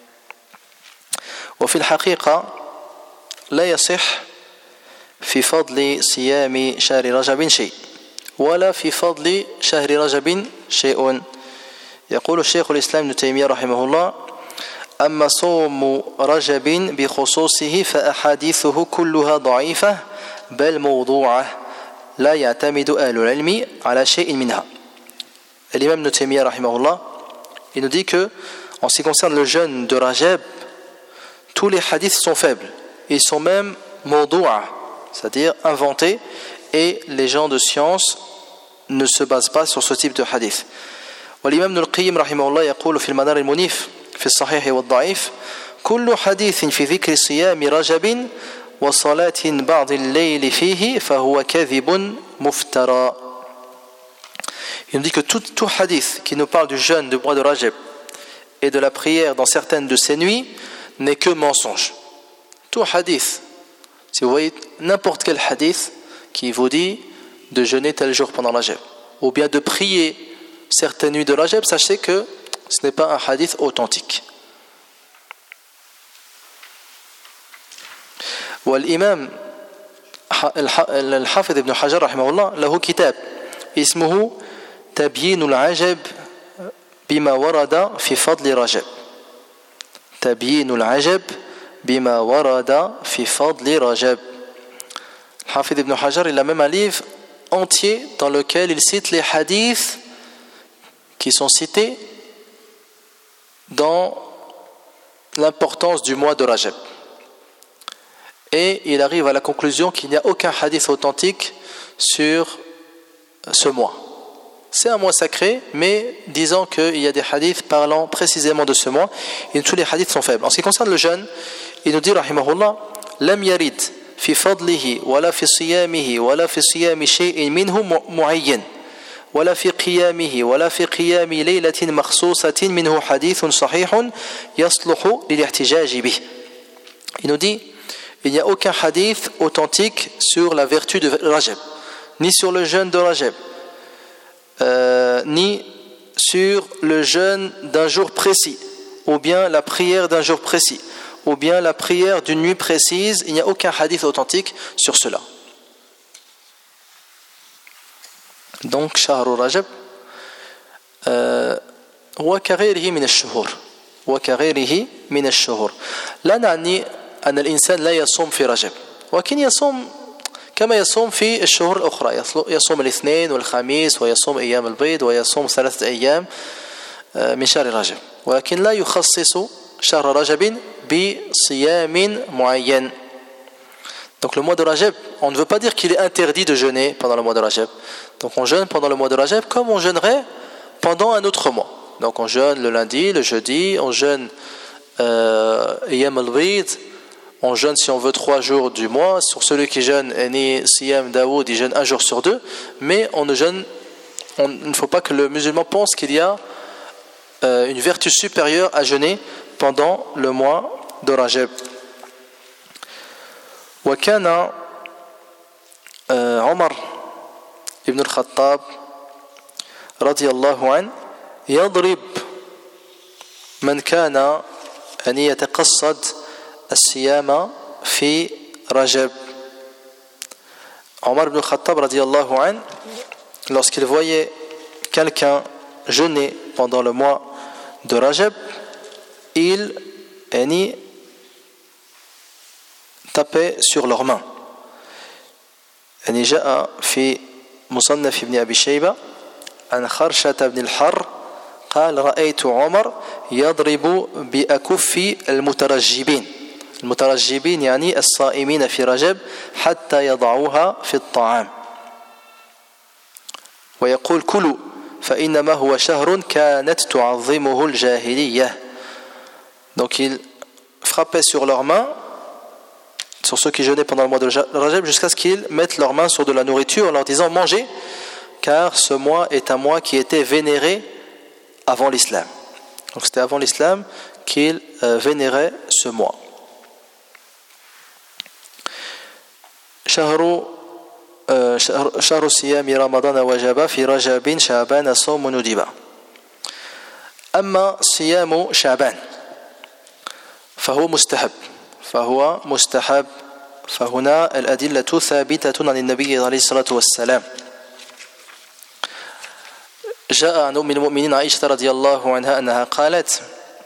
وفي الحقيقة لا يصح في فضل صيام شهر رجب شيء ولا في فضل شهر رجب شيء. يقول الشيخ الإسلام ابن تيمية رحمه الله أما صوم رجب بخصوصه فأحاديثه كلها ضعيفة بل موضوعة لا يعتمد أهل العلم على شيء منها. Et l'imam Ibn Taymiyyah rahimahullah, il nous dit que en ce qui concerne le jeûne de Rajab, tous les hadiths sont faibles. Ils sont même mawdu'a, c'est-à-dire inventés, et les gens de science ne se basent pas sur ce type de hadith. والإمام ابن القيم رحمه الله يقول في المنار المنيف في الصحيح والضعيف كل حديث في ذكر صيام رجب وصلاة بعض الليل فيه فهو كذب مفترى. Il nous dit que tout hadith qui nous parle du jeûne du mois de Rajab et de la prière dans certaines de ces nuits n'est que mensonge. Tout hadith, si vous voyez n'importe quel hadith qui vous dit de jeûner tel jour pendant Rajab ou bien de prier certaines nuits de Rajab, sachez que ce n'est pas un hadith authentique. والإمام الحافظ ابن حجر رحمه الله له كتاب اسمه تبيين العجب بما ورد في فضل رجب. تبيين العجب بما ورد في فضل رجب. الحافظ ابن حجر il a même un livre entier dans lequel il cite les hadiths qui sont cités dans l'importance du mois de Rajab. Et il arrive à la conclusion qu'il n'y a aucun hadith authentique sur ce mois. C'est un mois sacré, mais disons qu'il y a des hadiths parlant précisément de ce mois, et tous les hadiths sont faibles. En ce qui concerne le jeûne, il nous dit, rahimahullah, lam yarid fi fadlihi, wala fi siyamihi, wala fi siyami shay'in minhu mu'ayyan, ولا في قيامه ولا في قيام ليلة مخصوصة منه حديث صحيح يصلح للاحتجاج به. Il nous dit, il n'y a aucun hadith authentique sur la vertu de Rajab, ni sur le jeûne de Rajab, ni sur le jeûne d'un jour précis, ou bien la prière d'un jour précis, ou bien la prière d'une nuit précise. Il n'y a aucun hadith authentique sur cela. Donc, شهر رجب وكغيره من الشهور وكغيره من الشهور لا نعني أن الإنسان لا يصوم في رجب، ولكن يصوم كما يصوم في الشهور الأخرى، يصوم الاثنين والخميس ويصوم أيام البيض ويصوم 3 أيام من شهر رجب، ولكن لا يخصص شهر رجب بصيام معين. Donc le mois de Rajab, on ne veut pas dire qu'il est interdit de jeûner pendant le mois de Rajab. Donc on jeûne pendant le mois de Rajab comme on jeûnerait pendant un autre mois. Donc on jeûne le lundi, le jeudi, on jeûne Ayyam al-Bid, on jeûne si on veut 3 jours du mois. Sur celui qui jeûne, Siyam Daoud, il jeûne 1 jour sur 2. Mais il ne faut pas que le musulman pense qu'il y a une vertu supérieure à jeûner pendant le mois de Rajab. وكان عمر ابن الخطاب رضي الله عنه يضرب من كان أن يتقصد الصيام في رجب. Omar ibn al-Khattab radiyallahu anhu, lorsqu'il voyait quelqu'un jeûner pendant le mois de Rajab, il tapait sur leurs mains. جاء في مصنف ابن أبي شيبة عن خرشة بن الحر قال رأيت عمر يضرب بأكف المترجبين يعني الصائمين في رجب حتى يضعوها في الطعام ويقول كلوا فإنما هو شهر كانت تعظمه الجاهلية. Donc il frappait sur leurs mains, sur ceux qui jeûnaient pendant le mois de Rajab, jusqu'à ce qu'ils mettent leurs mains sur de la nourriture en leur disant mangez, car ce mois est un mois qui était vénéré avant l'islam. Donc c'était avant l'islam qu'ils vénéraient ce mois. شهر صيام رمضان وجب في رجب شعبان صوم ندب. أما صيام شعبان فهو مستحب فهنا الأدلة ثابتة عن النبي عليه الصلاة والسلام. جاء عن أم المؤمنين عائشة رضي الله عنها أنها قالت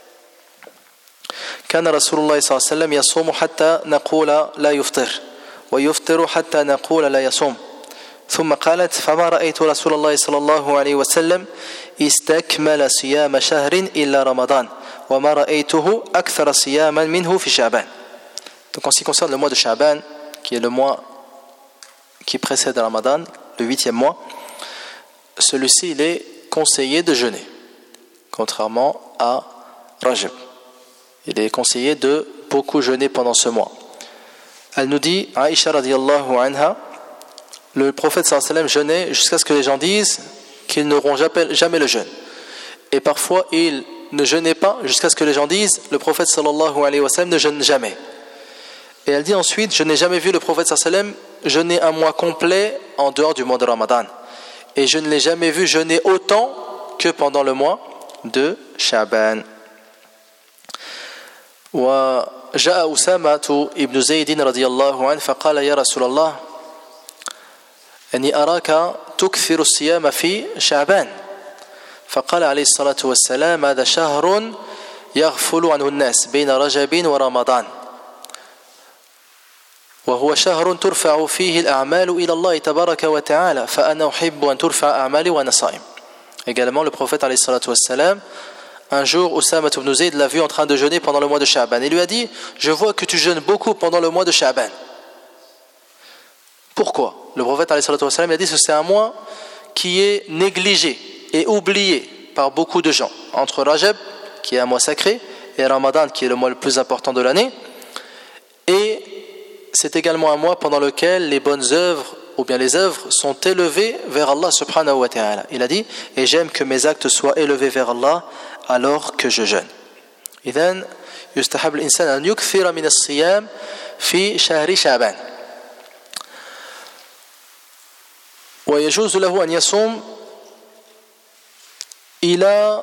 كان رسول الله صلى الله عليه وسلم يصوم حتى نقول لا يفطر ويفطر حتى نقول لا يصوم ثم قالت فما رأيت رسول الله صلى الله عليه وسلم استكمل صيام شهر إلا رمضان وما رأيته أكثر صياما منه في شعبان. Donc en ce qui concerne le mois de Sha'ban, qui est le mois qui précède Ramadan, le 8e mois, celui-ci il est conseillé de jeûner, contrairement à Rajab. Il est conseillé de beaucoup jeûner pendant ce mois. Elle nous dit, Aïcha radiyallahu anha, le prophète sallallahu alayhi wa sallam jeûnait jusqu'à ce que les gens disent qu'ils n'auront jamais le jeûne. Et parfois il ne jeûnait pas jusqu'à ce que les gens disent le prophète sallallahu alayhi wa sallam ne jeûne jamais. Et elle dit ensuite, je n'ai jamais vu le prophète sallallahu alayhi wa sallam jeûner un mois complet en dehors du mois de Ramadan. Et je ne l'ai jamais vu jeûner autant que pendant le mois de Sha'ban. وجاء أسامة ابن زيد رضي الله عنه فقال يا رسول الله أني أراك تكثر الصيام في شعبان فقال عليه الصلاة والسلام هذا شهر يغفل عنه الناس بين رجب ورمضان وهو شهر ترفع فيه الأعمال إلى الله تبارك وتعالى فأنا أحب أن ترفع أعمالي وأنا صائم. Également le prophète عليه الصلاة والسلام, un jour Oussama ibn Zayd l'a vu en train de jeûner pendant le mois de Sha'ban et lui a dit je vois que tu jeûnes beaucoup pendant le mois de Sha'ban. Pourquoi? Le prophète عليه الصلاة والسلام a dit que c'est un mois qui est négligé et oublié par beaucoup de gens entre Rajab qui est un mois sacré et Ramadan qui est le mois le plus important de l'année, et c'est également un mois pendant lequel les bonnes œuvres ou bien les œuvres sont élevées vers Allah subhanahu wa ta'ala. Il a dit, et j'aime que mes actes soient élevés vers Allah alors que je jeûne. إذن يستحب الإنسان أن يكثر من الصيام في شهر شعبان. ويجوز له أن يصوم إلى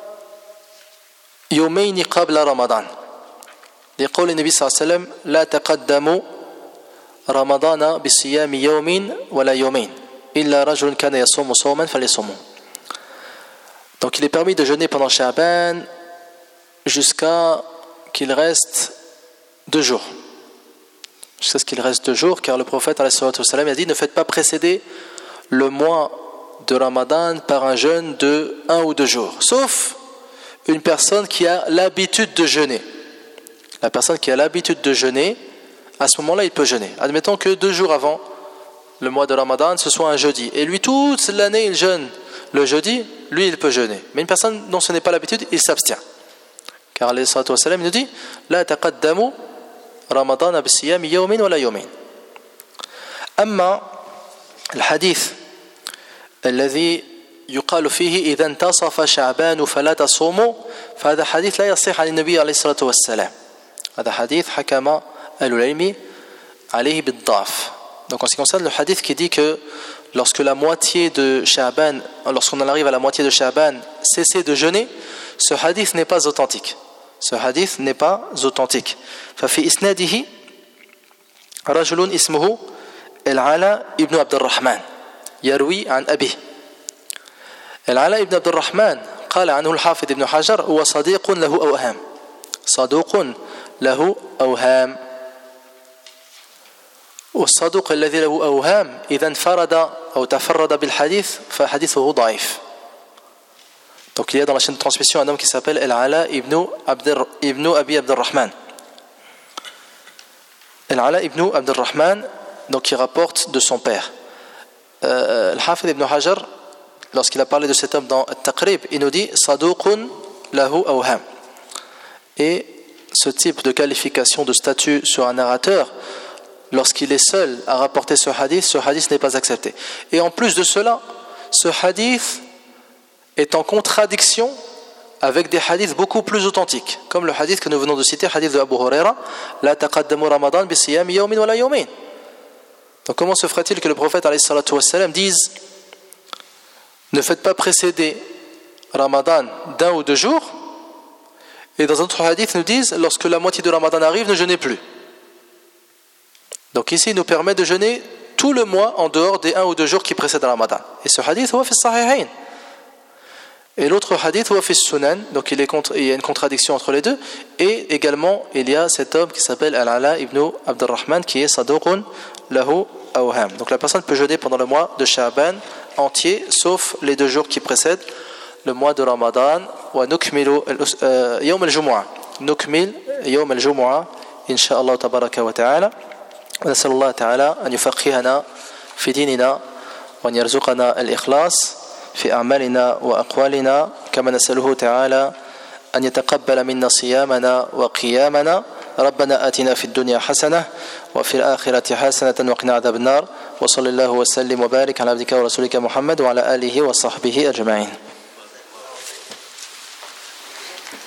يومين قبل رمضان. لقول النبي صلى الله عليه وسلم لا تقدموا رمضان بصيام يوم ولا يومين إلا رجل كان يصوم صوما فليصومه. Donc il est permis de jeûner pendant Sha'ban jusqu'à qu'il reste 2 jours. Jusqu'à ce qu'il reste 2 jours, car le prophète alayhi salatu wassalam a dit ne faites pas précéder le mois de Ramadan par un jeûne de 1 ou 2 jours, sauf une personne qui a l'habitude de jeûner. La personne qui a l'habitude de jeûner, à ce moment-là, il peut jeûner. Admettons que 2 jours avant le mois de Ramadan, ce soit un jeudi, et lui, toute l'année, il jeûne le jeudi, lui, il peut jeûner. Mais une personne dont ce n'est pas l'habitude, il s'abstient. Car alayhi salatu wassalam nous dit لا تقدموا رمضان بصيام يوم ولا يومين. أما الحديث الذي يقال فيه إذا انتصف شعبان فلا تصوموا فهذا حديث لا يصح عن النبي عليه الصلاة والسلام. هذا حديث حكم أهل العلم عليه بالضعف. Donc en ce qui concerne le hadith qui dit que lorsque la moitié de Sha'ban, lorsqu'on en arrive à la moitié de Sha'ban, cessez de jeûner, ce hadith n'est pas authentique. Ce hadith n'est pas authentique. ففي إسناده رجل اسمه العلاء ابن عبد الرحمن يروي عن أبيه. العلاء ابن عبد الرحمن قال عنه الحافظ ابن حجر هو صديق له أوهام. صدوق له أوهام. والصدوق الذي له أوهام إذا انفرد أو تفرد بالحديث فحديثه ضعيف. Donc il y a dans la chaîne de transmission un homme qui s'appelle Al-Ala ibn Abi Abdurrahman. Al-Ala ibn Abdurrahman, donc il rapporte de son père. Al-Hafid ibn Hajar, lorsqu'il a parlé de cet homme dans At-Taqrib, il nous dit Saduqun lahu awham. Et ce type de qualification de statut sur un narrateur, lorsqu'il est seul à rapporter ce hadith n'est pas accepté. Et en plus de cela, ce hadith est en contradiction avec des hadiths beaucoup plus authentiques, comme le hadith que nous venons de citer, hadith de Abu Huraira, la taqaddamu Ramadan bi siyami yawmin wa la yawmin. Donc comment se ferait-il que le prophète alayhi salatu wassalam dise ne faites pas précéder Ramadan d'1 ou 2 jours, et dans un autre hadith nous disent lorsque la moitié de Ramadan arrive, ne jeûnez plus. Donc ici il nous permet de jeûner tout le mois en dehors des 1 ou 2 jours qui précèdent Ramadan. Et ce hadith huwa fi as-sahihayn. Et l'autre hadith huwa fi as-sunan, donc il y a une contradiction entre les deux. Et également il y a cet homme qui s'appelle Al-Ala ibn Abdurrahman qui est saduqun lahu awham. Donc la personne peut jeûner pendant le mois de Sha'ban entier, sauf les 2 jours qui précèdent le mois de Ramadan. Wa nukmilu yawm al-jumu'ah. Nukmil yawm al-jumu'ah insha'Allah tabaraka wa ta'ala. ونسأل الله تعالى أن يفقهنا في ديننا وأن يرزقنا الإخلاص في أعمالنا وأقوالنا كما نسأله تعالى أن يتقبل منا صيامنا وقيامنا ربنا آتنا في الدنيا حسنة وفي الآخرة حسنة وقنا عذاب النار وصلى الله وسلم وبارك على عبدك ورسولك محمد وعلى آله وصحبه أجمعين.